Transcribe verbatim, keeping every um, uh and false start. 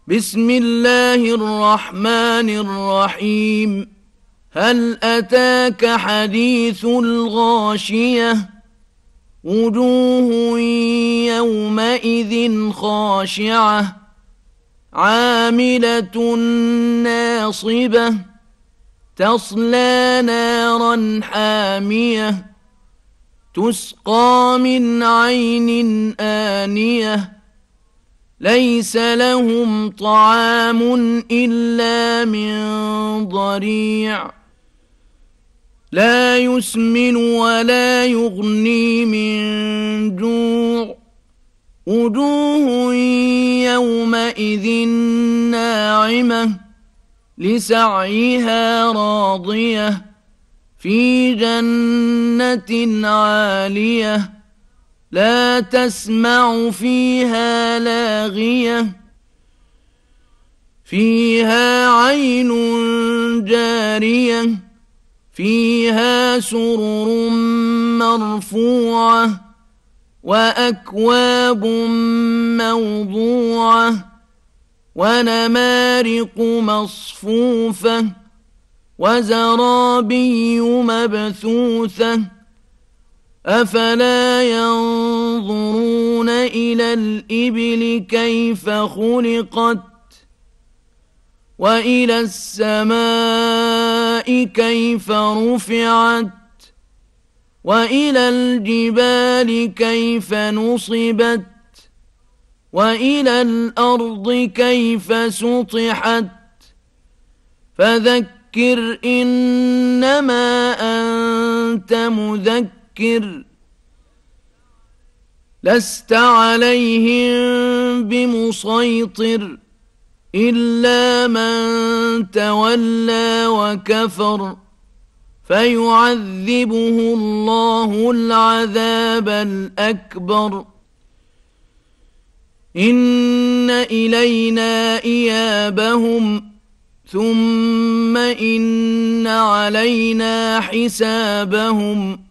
بسم الله الرحمن الرحيم هل أتاك حديث الغاشية وجوه يومئذ خاشعة عاملة ناصبة تصلى نارا حامية تسقى من عين آنية ليس لهم طعام إلا من ضريع لا يسمن ولا يغني من جوع وجوه يومئذ ناعمة لسعيها راضية في جنة عالية لا تسمع فيها لاغية فيها عين جارية فيها سرر مرفوعة وأكواب موضوعة ونمارق مصفوفة وزرابي مبثوثة أفلا ينظرون إلى الإبل كيف خلقت وإلى السماء كيف رفعت وإلى الجبال كيف نصبت وإلى الأرض كيف سطحت فذكر إنما أنت مذكر لست عليهم بمسيطر إلا من تولى وكفر فيعذبه الله العذاب الأكبر إن إلينا إيابهم ثم إن علينا حسابهم